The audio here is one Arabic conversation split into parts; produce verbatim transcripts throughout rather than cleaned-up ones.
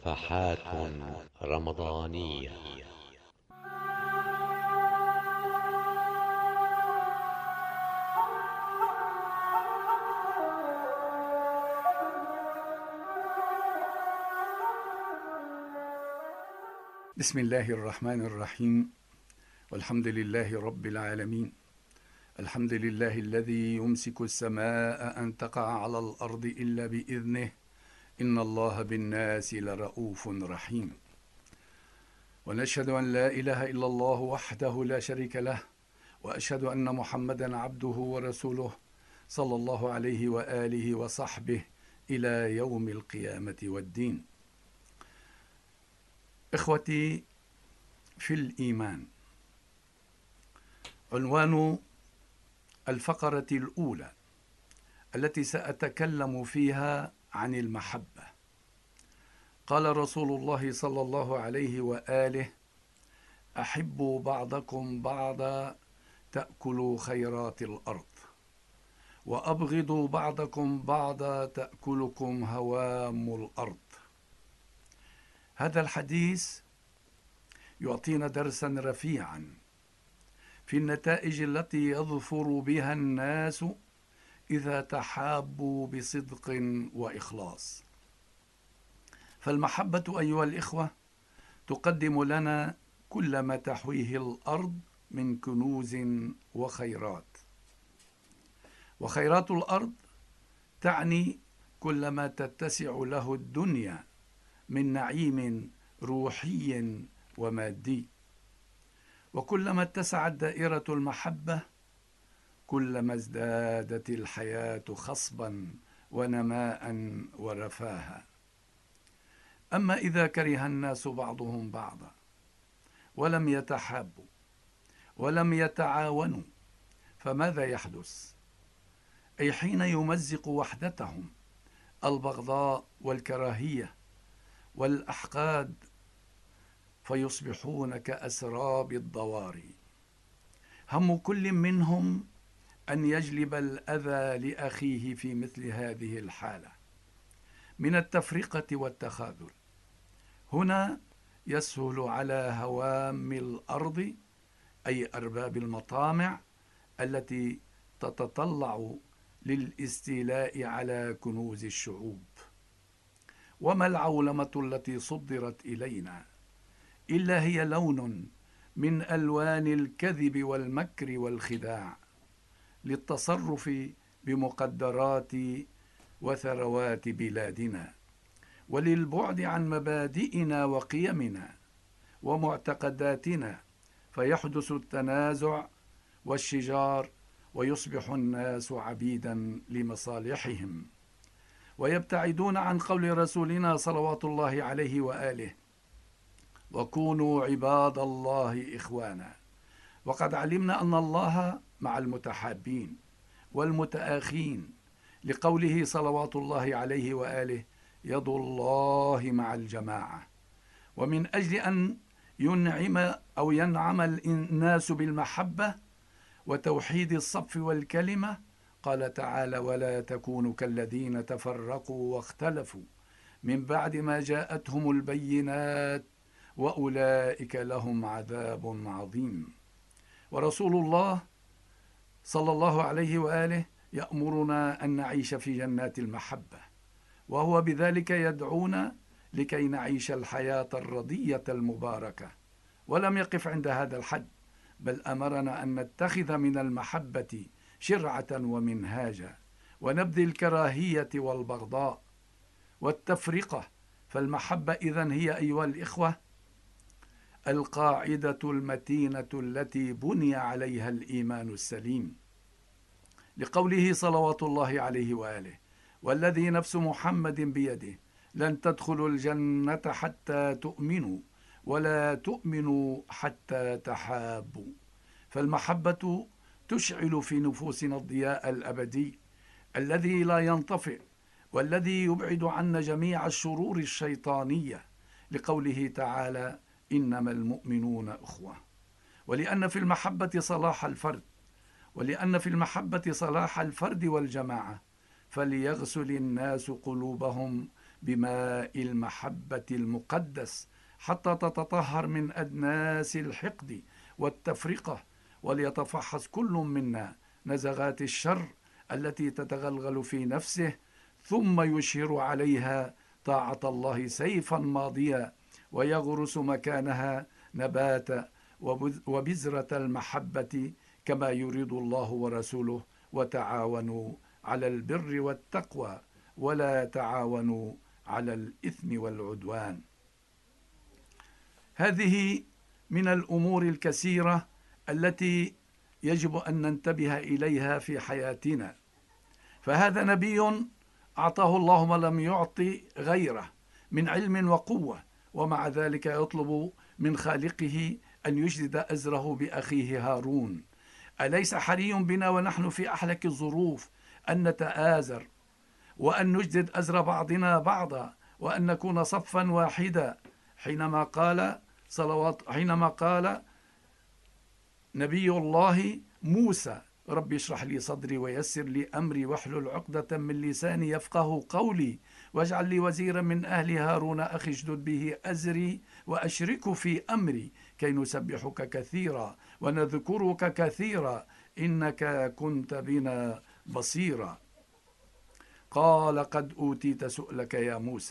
صفحات رمضانية. بسم الله الرحمن الرحيم، والحمد لله رب العالمين. الحمد لله الذي يمسك السماء أن تقع على الأرض إلا بإذنه، إن الله بالناس لرؤوف رحيم. ونشهد أن لا إله إلا الله وحده لا شريك له، وأشهد أن محمدا عبده ورسوله صلى الله عليه وآله وصحبه إلى يوم القيامة والدين. إخوتي في الإيمان، عنوان الفقرة الأولى التي سأتكلم فيها عن المحبة. قال رسول الله صلى الله عليه وآله: أحبوا بعضكم بعضا تأكلوا خيرات الأرض، وأبغضوا بعضكم بعضا تأكلكم هوام الأرض. هذا الحديث يعطينا درسا رفيعا في النتائج التي يظفر بها الناس إذا تحابوا بصدق وإخلاص. فالمحبة أيها الإخوة تقدم لنا كل ما تحويه الأرض من كنوز وخيرات. وخيرات الأرض تعني كل ما تتسع له الدنيا من نعيم روحي ومادي. وكلما اتسعت دائرة المحبة كلما ازدادت الحياة خصبا ونماء ورفاها. أما إذا كره الناس بعضهم بعضا ولم يتحابوا ولم يتعاونوا فماذا يحدث؟ أي حين يمزق وحدتهم البغضاء والكراهية والأحقاد، فيصبحون كأسراب الضواري، هم كل منهم أن يجلب الأذى لأخيه في مثل هذه الحالة من التفرقة والتخاذل. هنا يسهل على هوام الأرض، أي أرباب المطامع التي تتطلع للاستيلاء على كنوز الشعوب. وما العولمة التي صدرت إلينا إلا هي لون من ألوان الكذب والمكر والخداع للتصرف بمقدرات وثروات بلادنا، وللبعد عن مبادئنا وقيمنا ومعتقداتنا، فيحدث التنازع والشجار، ويصبح الناس عبيدا لمصالحهم، ويبتعدون عن قول رسولنا صلوات الله عليه وآله: وكونوا عباد الله إخوانا. وقد علمنا أن الله مع المتحابين والمتآخين، لقوله صلوات الله عليه وآله: يد الله مع الجماعة. ومن أجل أن ينعم أو ينعم الناس بالمحبة وتوحيد الصف والكلمة، قال تعالى: ولا تكونوا كالذين تفرقوا واختلفوا من بعد ما جاءتهم البينات وأولئك لهم عذاب عظيم. ورسول الله صلى الله عليه وآله يأمرنا أن نعيش في جنات المحبة، وهو بذلك يدعونا لكي نعيش الحياة الرضية المباركة. ولم يقف عند هذا الحد، بل أمرنا أن نتخذ من المحبة شرعة ومنهاجا، ونبذ الكراهية والبغضاء والتفرقة. فالمحبة إذن هي أيها الإخوة القاعدة المتينة التي بني عليها الإيمان السليم، لقوله صلوات الله عليه وآله: والذي نفس محمد بيده لن تدخلوا الجنة حتى تؤمنوا ولا تؤمنوا حتى تحابوا. فالمحبة تشعل في نفوسنا الضياء الأبدي الذي لا ينطفئ، والذي يبعد عنا جميع الشرور الشيطانية، لقوله تعالى: إنما المؤمنون أخوة. ولأن في المحبة صلاح الفرد ولأن في المحبة صلاح الفرد والجماعة، فليغسل الناس قلوبهم بماء المحبة المقدس حتى تتطهر من أدناس الحقد والتفرقة، وليتفحص كل منا نزغات الشر التي تتغلغل في نفسه، ثم يشهر عليها طاعة الله سيفا ماضيا، ويغرس مكانها نبات وبذرة المحبة كما يريد الله ورسوله: وتعاونوا على البر والتقوى ولا تعاونوا على الإثم والعدوان. هذه من الأمور الكثيرة التي يجب أن ننتبه إليها في حياتنا. فهذا نبي أعطاه الله ما لم يعطي غيره من علم وقوة، ومع ذلك يطلب من خالقه أن يجدد أزره بأخيه هارون. أليس حري بنا ونحن في أحلك الظروف أن نتآزر وأن نجدد أزر بعضنا بعضا وأن نكون صفا واحدا؟ حينما قال صلوات حينما قال نبي الله موسى: رب اشرح لي صدري ويسر لي أمري واحلل عقدة من لساني يفقه قولي واجعل لي وزيرا من أهلي هارون أخي اشدد به أزري وأشركه في أمري كي نسبحك كثيرا ونذكرك كثيرا إنك كنت بنا بصيرا. قال: قد أوتيت سؤلك يا موسى.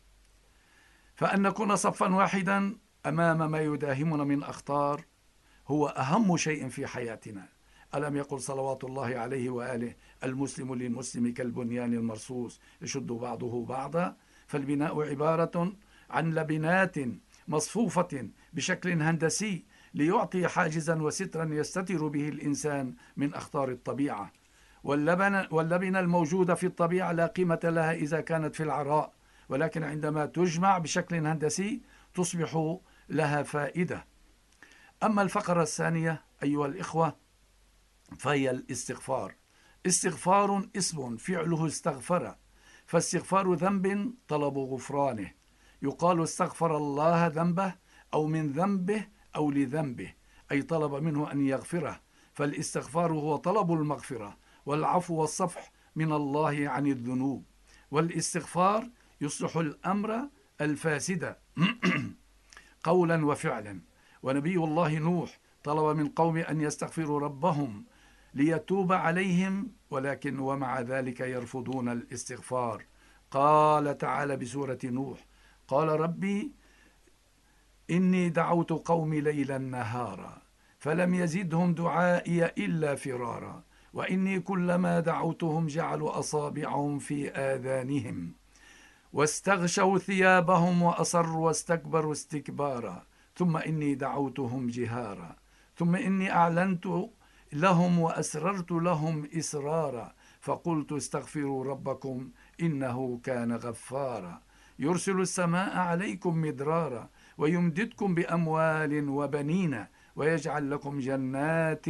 فأن نكون صفا واحدا أمام ما يداهمنا من أخطار هو أهم شيء في حياتنا. ألم يقل صلوات الله عليه وآله: المسلم للمسلم كالبنيان المرصوص يشد بعضه بعضا؟ فالبناء عبارة عن لبنات مصفوفة بشكل هندسي ليعطي حاجزا وسترا يستتر به الإنسان من أخطار الطبيعة. واللبن واللبنة الموجودة في الطبيعة لا قيمة لها إذا كانت في العراء، ولكن عندما تجمع بشكل هندسي تصبح لها فائدة. أما الفقرة الثانية أيها الإخوة فهي الاستغفار. استغفار اسم فعله استغفر، فاستغفار ذنب طلب غفرانه. يقال استغفر الله ذنبه أو من ذنبه أو لذنبه، أي طلب منه أن يغفره. فالاستغفار هو طلب المغفرة والعفو والصفح من الله عن الذنوب. والاستغفار يصلح الأمر الفاسد قولا وفعلا. ونبي الله نوح طلب من قوم أن يستغفروا ربهم ليتوب عليهم، ولكن ومع ذلك يرفضون الاستغفار. قال تعالى بسورة نوح: قال ربي إني دعوت قومي ليلا نهارا فلم يزدهم دعائي إلا فرارا وإني كلما دعوتهم جعلوا أصابعهم في آذانهم واستغشوا ثيابهم وأصروا واستكبروا استكبارا ثم إني دعوتهم جهارا ثم إني أعلنت لهم وأسررت لهم إسرارا فقلت استغفروا ربكم إنه كان غفارا يرسل السماء عليكم مدرارا ويمددكم بأموال وبنين ويجعل لكم جنات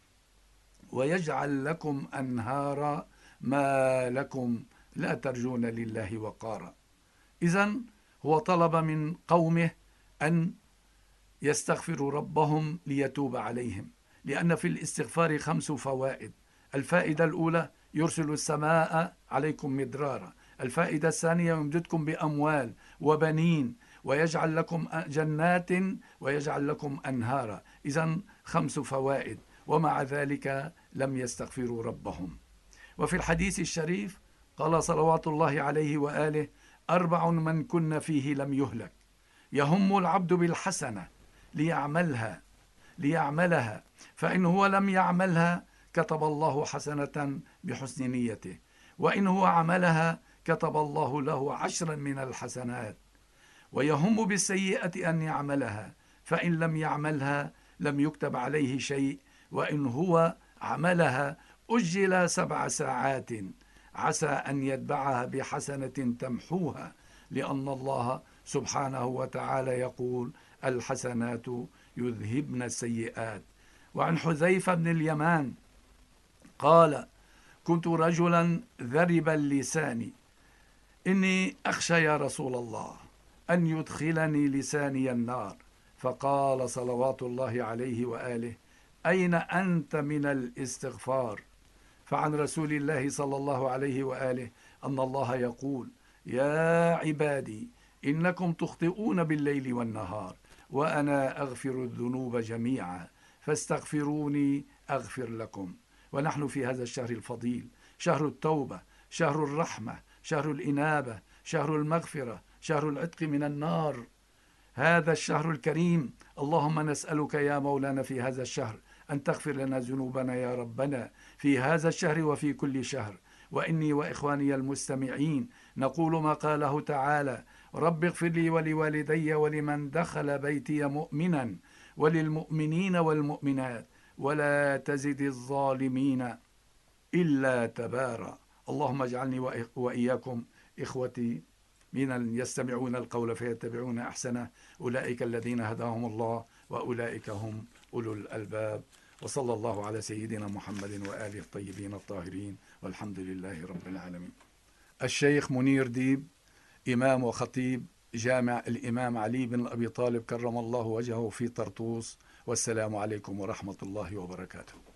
ويجعل لكم أنهارا ما لكم لا ترجون لله وقارا. إذن هو طلب من قومه أن يستغفروا ربهم ليتوب عليهم، لأن في الاستغفار خمس فوائد. الفائدة الأولى: يرسل السماء عليكم مدرارا. الفائدة الثانية: يمددكم بأموال وبنين ويجعل لكم جنات ويجعل لكم أنهارا. إذن خمس فوائد، ومع ذلك لم يستغفروا ربهم. وفي الحديث الشريف قال صلوات الله عليه وآله: أربع من كن فيه لم يهلك: يهم العبد بالحسنة ليعملها ليعملها فإن هو لم يعملها كتب الله حسنة بحسن نيته، وإن هو عملها كتب الله له عشرا من الحسنات. ويهم بالسيئة أن يعملها فإن لم يعملها لم يكتب عليه شيء، وإن هو عملها أجل سبع ساعات عسى أن يتبعها بحسنة تمحوها، لأن الله سبحانه وتعالى يقول: الحسنات يذهبن السيئات. وعن حذيفة بن اليمان قال: كنت رجلا ذرب اللسان إني أخشى يا رسول الله أن يدخلني لساني النار، فقال صلوات الله عليه وآله: أين أنت من الاستغفار؟ فعن رسول الله صلى الله عليه وآله أن الله يقول: يا عبادي إنكم تخطئون بالليل والنهار وأنا أغفر الذنوب جميعا فاستغفروني أغفر لكم. ونحن في هذا الشهر الفضيل، شهر التوبة، شهر الرحمة، شهر الإنابة، شهر المغفرة، شهر العتق من النار. هذا الشهر الكريم، اللهم نسألك يا مولانا في هذا الشهر أن تغفر لنا ذنوبنا يا ربنا في هذا الشهر وفي كل شهر. وإني وإخواني المستمعين نقول ما قاله تعالى: رب اغفر لي ولوالدي ولمن دخل بيتي مؤمنا وللمؤمنين والمؤمنات ولا تزد الظالمين إلا تبارا. اللهم اجعلني وإياكم إخوتي من يستمعون القول فيتبعون أحسنه، أولئك الذين هداهم الله وأولئك هم أولو الألباب. وصلى الله على سيدنا محمد وآله الطيبين الطاهرين، والحمد لله رب العالمين. الشيخ منير ديب، إمام وخطيب جامع الإمام علي بن أبي طالب كرم الله وجهه في طرطوس. والسلام عليكم ورحمة الله وبركاته.